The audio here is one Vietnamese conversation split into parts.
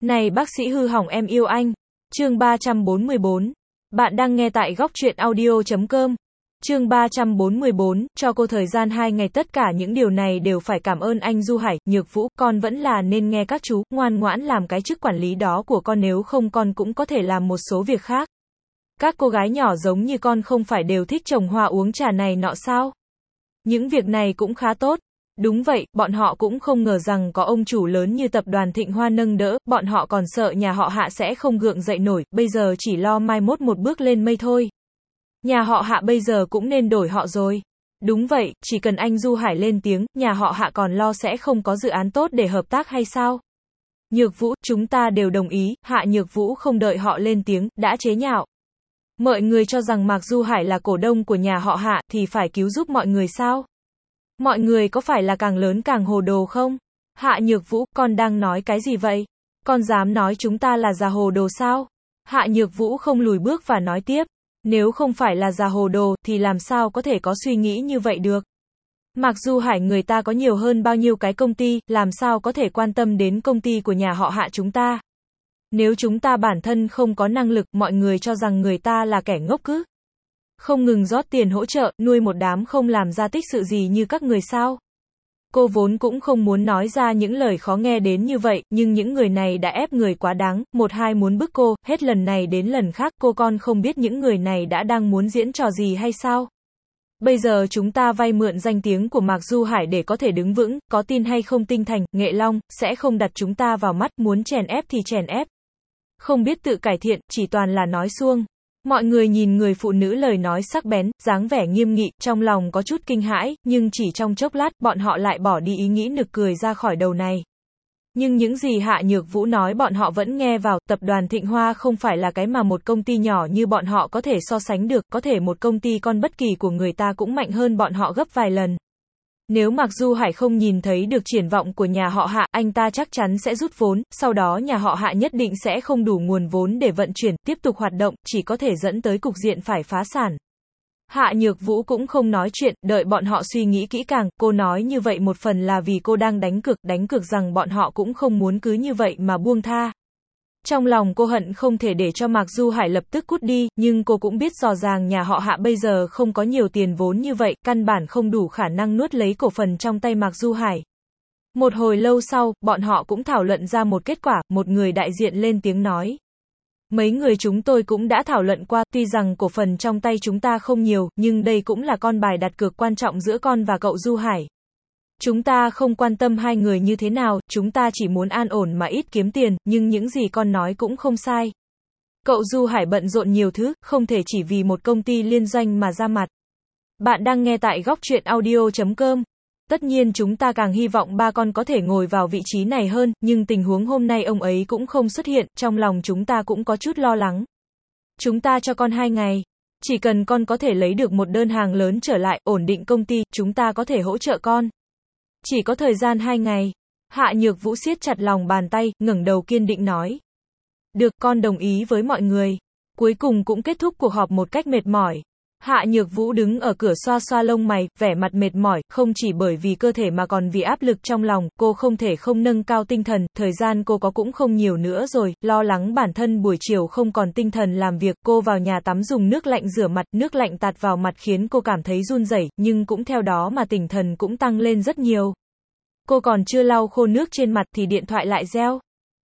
Này bác sĩ hư hỏng em yêu anh. Chương 344. Bạn đang nghe tại góc truyện audio.com. Chương 344, cho cô thời gian 2 ngày, tất cả những điều này đều phải cảm ơn anh Du Hải. Nhược Vũ, con vẫn là nên nghe các chú, ngoan ngoãn làm cái chức quản lý đó của con, nếu không con cũng có thể làm một số việc khác. Các cô gái nhỏ giống như con không phải đều thích trồng hoa uống trà này nọ sao? Những việc này cũng khá tốt. Đúng vậy, bọn họ cũng không ngờ rằng có ông chủ lớn như tập đoàn Thịnh Hoa nâng đỡ, bọn họ còn sợ nhà họ Hạ sẽ không gượng dậy nổi, bây giờ chỉ lo mai mốt một bước lên mây thôi. Nhà họ Hạ bây giờ cũng nên đổi họ rồi. Đúng vậy, chỉ cần anh Du Hải lên tiếng, nhà họ Hạ còn lo sẽ không có dự án tốt để hợp tác hay sao? Nhược Vũ, chúng ta đều đồng ý. Hạ Nhược Vũ không đợi họ lên tiếng, đã chế nhạo. Mọi người cho rằng Mạc Du Hải là cổ đông của nhà họ Hạ thì phải cứu giúp mọi người sao? Mọi người có phải là càng lớn càng hồ đồ không? Hạ Nhược Vũ, con đang nói cái gì vậy? Con dám nói chúng ta là già hồ đồ sao? Hạ Nhược Vũ không lùi bước và nói tiếp. Nếu không phải là già hồ đồ thì làm sao có thể có suy nghĩ như vậy được? Mạc Du Hải người ta có nhiều hơn bao nhiêu cái công ty, làm sao có thể quan tâm đến công ty của nhà họ Hạ chúng ta? Nếu chúng ta bản thân không có năng lực, mọi người cho rằng người ta là kẻ ngốc cứ không ngừng rót tiền hỗ trợ, nuôi một đám không làm ra tích sự gì như các người sao? Cô vốn cũng không muốn nói ra những lời khó nghe đến như vậy, nhưng những người này đã ép người quá đáng, một hai muốn bức cô, hết lần này đến lần khác, con không biết những người này đã đang muốn diễn trò gì hay sao? Bây giờ chúng ta vay mượn danh tiếng của Mạc Du Hải để có thể đứng vững, có tin hay không Tinh Thành, Nghệ Long, sẽ không đặt chúng ta vào mắt, muốn chèn ép thì chèn ép. Không biết tự cải thiện, chỉ toàn là nói suông. Mọi người nhìn người phụ nữ lời nói sắc bén, dáng vẻ nghiêm nghị, trong lòng có chút kinh hãi, nhưng chỉ trong chốc lát, bọn họ lại bỏ đi ý nghĩ nực cười ra khỏi đầu này. Nhưng những gì Hạ Nhược Vũ nói bọn họ vẫn nghe vào, tập đoàn Thịnh Hoa không phải là cái mà một công ty nhỏ như bọn họ có thể so sánh được, có thể một công ty con bất kỳ của người ta cũng mạnh hơn bọn họ gấp vài lần. Nếu Mạc Du Hải không nhìn thấy được triển vọng của nhà họ Hạ, anh ta chắc chắn sẽ rút vốn, sau đó nhà họ Hạ nhất định sẽ không đủ nguồn vốn để vận chuyển, tiếp tục hoạt động, chỉ có thể dẫn tới cục diện phải phá sản. Hạ Nhược Vũ cũng không nói chuyện, đợi bọn họ suy nghĩ kỹ càng, cô nói như vậy một phần là vì cô đang đánh cược rằng bọn họ cũng không muốn cứ như vậy mà buông tha. Trong lòng cô hận không thể để cho Mạc Du Hải lập tức cút đi, nhưng cô cũng biết rõ ràng nhà họ Hạ bây giờ không có nhiều tiền vốn như vậy, căn bản không đủ khả năng nuốt lấy cổ phần trong tay Mạc Du Hải. Một hồi lâu sau, bọn họ cũng thảo luận ra một kết quả, một người đại diện lên tiếng nói. Mấy người chúng tôi cũng đã thảo luận qua, tuy rằng cổ phần trong tay chúng ta không nhiều, nhưng đây cũng là con bài đặt cược quan trọng giữa con và cậu Du Hải. Chúng ta không quan tâm hai người như thế nào, chúng ta chỉ muốn an ổn mà ít kiếm tiền, nhưng những gì con nói cũng không sai. Cậu Du Hải bận rộn nhiều thứ, không thể chỉ vì một công ty liên doanh mà ra mặt. Bạn đang nghe tại góc truyện audio.com. Tất nhiên chúng ta càng hy vọng ba con có thể ngồi vào vị trí này hơn, nhưng tình huống hôm nay ông ấy cũng không xuất hiện, trong lòng chúng ta cũng có chút lo lắng. Chúng ta cho con 2 ngày. Chỉ cần con có thể lấy được một đơn hàng lớn trở lại, ổn định công ty, chúng ta có thể hỗ trợ con. Chỉ có thời gian 2 ngày. Hạ Nhược Vũ siết chặt lòng bàn tay, ngẩng đầu kiên định nói. Được, con đồng ý với mọi người. Cuối cùng cũng kết thúc cuộc họp một cách mệt mỏi. Hạ Nhược Vũ đứng ở cửa xoa xoa lông mày, vẻ mặt mệt mỏi, không chỉ bởi vì cơ thể mà còn vì áp lực trong lòng, cô không thể không nâng cao tinh thần, thời gian cô có cũng không nhiều nữa rồi, lo lắng bản thân buổi chiều không còn tinh thần làm việc, cô vào nhà tắm dùng nước lạnh rửa mặt, nước lạnh tạt vào mặt khiến cô cảm thấy run rẩy, nhưng cũng theo đó mà tinh thần cũng tăng lên rất nhiều. Cô còn chưa lau khô nước trên mặt thì điện thoại lại reo.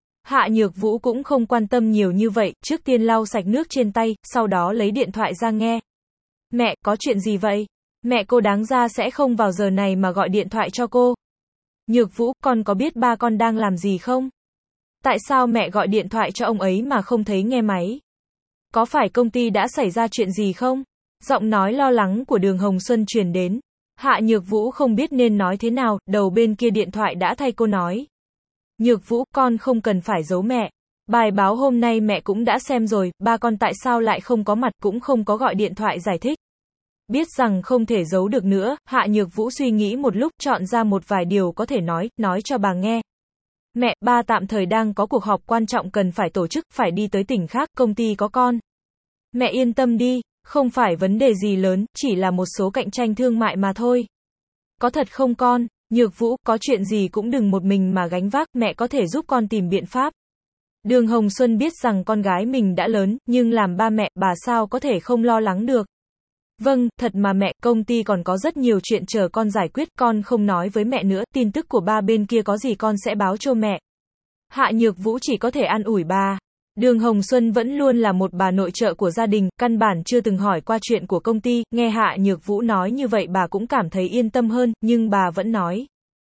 Hạ Nhược Vũ cũng không quan tâm nhiều như vậy, trước tiên lau sạch nước trên tay, sau đó lấy điện thoại ra nghe. Mẹ, có chuyện gì vậy? Mẹ cô đáng ra sẽ không vào giờ này mà gọi điện thoại cho cô. Nhược Vũ, con có biết ba con đang làm gì không? Tại sao mẹ gọi điện thoại cho ông ấy mà không thấy nghe máy? Có phải công ty đã xảy ra chuyện gì không? Giọng nói lo lắng của Đường Hồng Xuân truyền đến. Hạ Nhược Vũ không biết nên nói thế nào, đầu bên kia điện thoại đã thay cô nói. Nhược Vũ, con không cần phải giấu mẹ. Bài báo hôm nay mẹ cũng đã xem rồi, ba con tại sao lại không có mặt cũng không có gọi điện thoại giải thích. Biết rằng không thể giấu được nữa, Hạ Nhược Vũ suy nghĩ một lúc, chọn ra một vài điều có thể nói cho bà nghe. Mẹ, ba tạm thời đang có cuộc họp quan trọng cần phải tổ chức, phải đi tới tỉnh khác, công ty có con. Mẹ yên tâm đi, không phải vấn đề gì lớn, chỉ là một số cạnh tranh thương mại mà thôi. Có thật không con? Nhược Vũ, có chuyện gì cũng đừng một mình mà gánh vác, mẹ có thể giúp con tìm biện pháp. Đường Hồng Xuân biết rằng con gái mình đã lớn, nhưng làm ba mẹ, bà sao có thể không lo lắng được. Vâng, thật mà mẹ, công ty còn có rất nhiều chuyện chờ con giải quyết, con không nói với mẹ nữa, tin tức của ba bên kia có gì con sẽ báo cho mẹ. Hạ Nhược Vũ chỉ có thể an ủi bà. Đường Hồng Xuân vẫn luôn là một bà nội trợ của gia đình, căn bản chưa từng hỏi qua chuyện của công ty, nghe Hạ Nhược Vũ nói như vậy bà cũng cảm thấy yên tâm hơn, nhưng bà vẫn nói.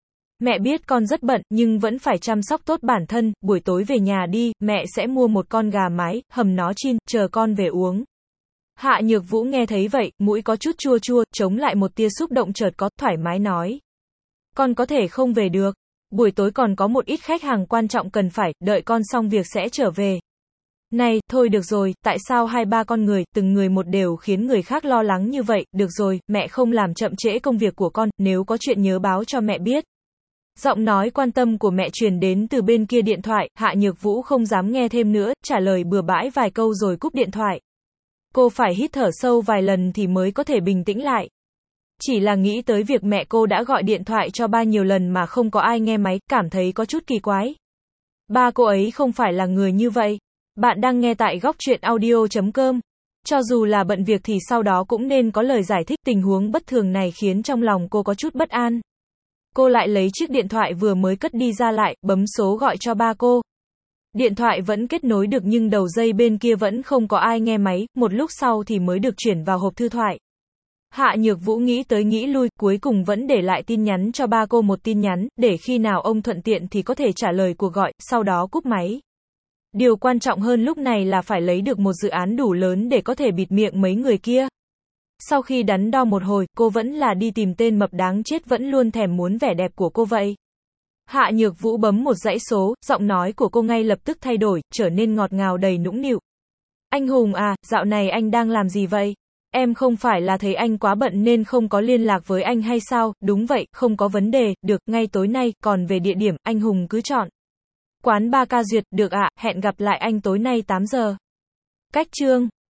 Mẹ biết con rất bận, nhưng vẫn phải chăm sóc tốt bản thân, buổi tối về nhà đi, mẹ sẽ mua một con gà mái, hầm nó chin, chờ con về uống. Hạ Nhược Vũ nghe thấy vậy, mũi có chút chua chua, chống lại một tia xúc động chợt có, thoải mái nói. Con có thể không về được. Buổi tối còn có một ít khách hàng quan trọng cần phải, đợi con xong việc sẽ trở về. Này, thôi được rồi, tại sao hai ba con người, từng người một đều khiến người khác lo lắng như vậy, được rồi, mẹ không làm chậm trễ công việc của con, nếu có chuyện nhớ báo cho mẹ biết. Giọng nói quan tâm của mẹ truyền đến từ bên kia điện thoại, Hạ Nhược Vũ không dám nghe thêm nữa, trả lời bừa bãi vài câu rồi cúp điện thoại. Cô phải hít thở sâu vài lần thì mới có thể bình tĩnh lại. Chỉ là nghĩ tới việc mẹ cô đã gọi điện thoại cho ba nhiều lần mà không có ai nghe máy, cảm thấy có chút kỳ quái. Ba cô ấy không phải là người như vậy. Bạn đang nghe tại góc truyện audio.com. Cho dù là bận việc thì sau đó cũng nên có lời giải thích, tình huống bất thường này khiến trong lòng cô có chút bất an. Cô lại lấy chiếc điện thoại vừa mới cất đi ra lại, bấm số gọi cho ba cô. Điện thoại vẫn kết nối được nhưng đầu dây bên kia vẫn không có ai nghe máy, một lúc sau thì mới được chuyển vào hộp thư thoại. Hạ Nhược Vũ nghĩ tới nghĩ lui, cuối cùng vẫn để lại tin nhắn cho ba cô một tin nhắn, để khi nào ông thuận tiện thì có thể trả lời cuộc gọi, sau đó cúp máy. Điều quan trọng hơn lúc này là phải lấy được một dự án đủ lớn để có thể bịt miệng mấy người kia. Sau khi đắn đo một hồi, cô vẫn là đi tìm tên mập đáng chết vẫn luôn thèm muốn vẻ đẹp của cô vậy. Hạ Nhược Vũ bấm một dãy số, giọng nói của cô ngay lập tức thay đổi, trở nên ngọt ngào đầy nũng nịu. Anh Hùng à, dạo này anh đang làm gì vậy? Em không phải là thấy anh quá bận nên không có liên lạc với anh hay sao? Đúng vậy, không có vấn đề, được, ngay tối nay, còn về địa điểm, anh Hùng cứ chọn. Quán Ba Ca Duyệt, được ạ, hẹn gặp lại anh tối nay 8 giờ. Cách chương